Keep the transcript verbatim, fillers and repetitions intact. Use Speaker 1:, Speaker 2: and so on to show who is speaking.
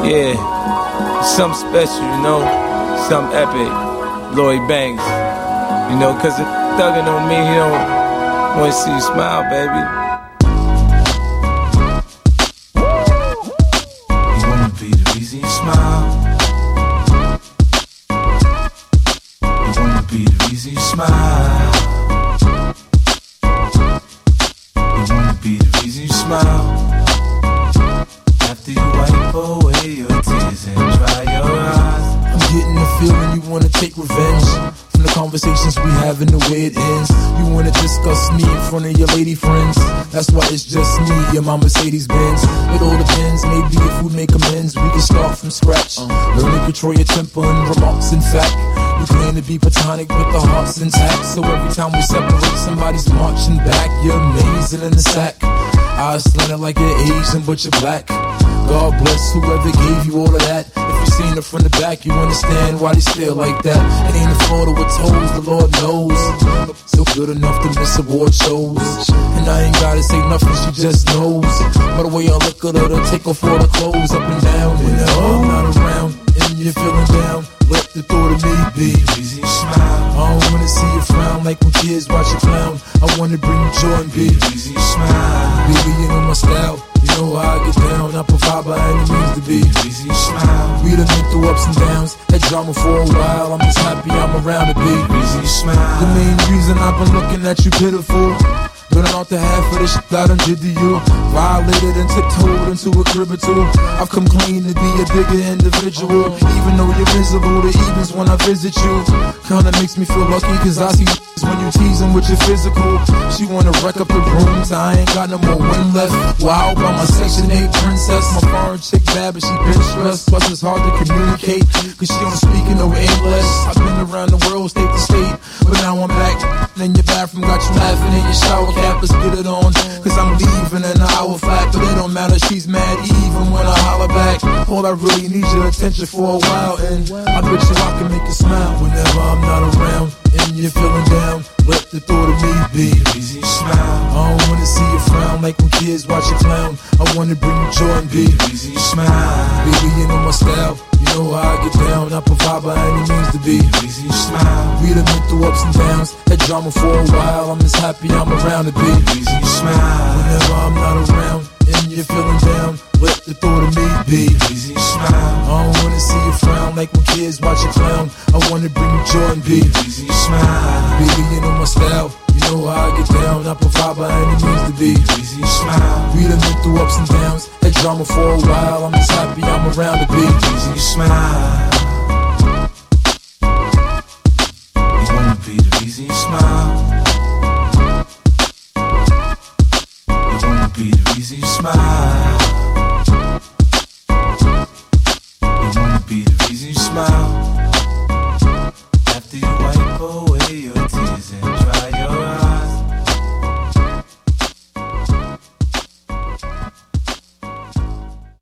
Speaker 1: Yeah, something special, you know, something epic. Lloyd Banks, you know, cause the thuggin' on me, he don't wanna see you smile, baby. You wanna be the reason you smile. You wanna be the reason you smile. You wanna be the reason you smile. After you wipe away your tears and dry your eyes,
Speaker 2: I'm getting the feeling you wanna take revenge from the conversations we have and the way it ends. You wanna discuss me in front of your lady friends. That's why it's just me and my Mercedes Benz. It all depends, maybe if we make amends, we can start from scratch. Learn to control your temper and remarks. In fact, you claim to be platonic, but the heart's intact. So every time we separate, somebody's marching back. You're amazing in the sack. Eyes slanted like you're Asian, but you're black. God bless whoever gave you all of that. If you seen it from the back, you understand why they stare like that. It ain't a Florida with toes, the Lord knows. Still good enough to miss award shows. And I ain't gotta say nothing, she just knows. By the way I look at her, to take off all the clothes up and down. Whenever I'm not around and you're feeling down, let the thought of me be.
Speaker 1: reason you smile.
Speaker 2: I don't wanna see you frown like when kids watch you clown. I wanna bring you joy and be.
Speaker 1: reason you smile.
Speaker 2: Baby, you know my style. You know how I get down, I provide by any means to be.
Speaker 1: reason you smile.
Speaker 2: We done been through ups and downs, had drama for a while. I'm just happy I'm around to be.
Speaker 1: reason you smile.
Speaker 2: The main reason I've been looking at you pitiful. Burning out the half of the shit I done did to you. Violated and tiptoed into a crib or two. I've come clean to be a bigger individual. Even though you're visible, the evens when I visit you kinda makes me feel lucky, cause I see when you teasing with your physical. She wanna wreck up the rooms, I ain't got no more wind left. Wow, by my section eight princess. My foreign chick bad, but she been stressed. Plus it's hard to communicate, cause she don't speak in no English. I've been around the world, state to state, but now I'm back in your bathroom, got you laughing in your shower cap. Let's get it on, cause I'm leaving in an hour flat. But it don't matter, she's mad even when I holler back. All I really need your attention for a while, and I bet you I can make you smile whenever I'm not around and you're feeling down. Let the thought of me be.
Speaker 1: reason you smile.
Speaker 2: I don't wanna see you frown like when kids watch you clown. I wanna bring you joy and be.
Speaker 1: reason you smile.
Speaker 2: Baby, you know my style. You know how I get down. I provide by any means to be.
Speaker 1: reason you smile.
Speaker 2: We done been through ups and downs, had drama for a while. I'm just happy I'm around to be.
Speaker 1: reason you smile.
Speaker 2: Whenever I'm not around and you're feeling down, let the thought of me be.
Speaker 1: reason you smile.
Speaker 2: I don't wanna see you frown like when kids watch you clown. I wanna bring you joy and be.
Speaker 1: reason you smile.
Speaker 2: Baby, you know my style. You know how I get down. I provide by any means to be.
Speaker 1: reason you smile.
Speaker 2: We done been through ups and downs, had drama for a while. I'm just happy I'm around to be.
Speaker 1: reason you smile. You wanna be the reason you smile.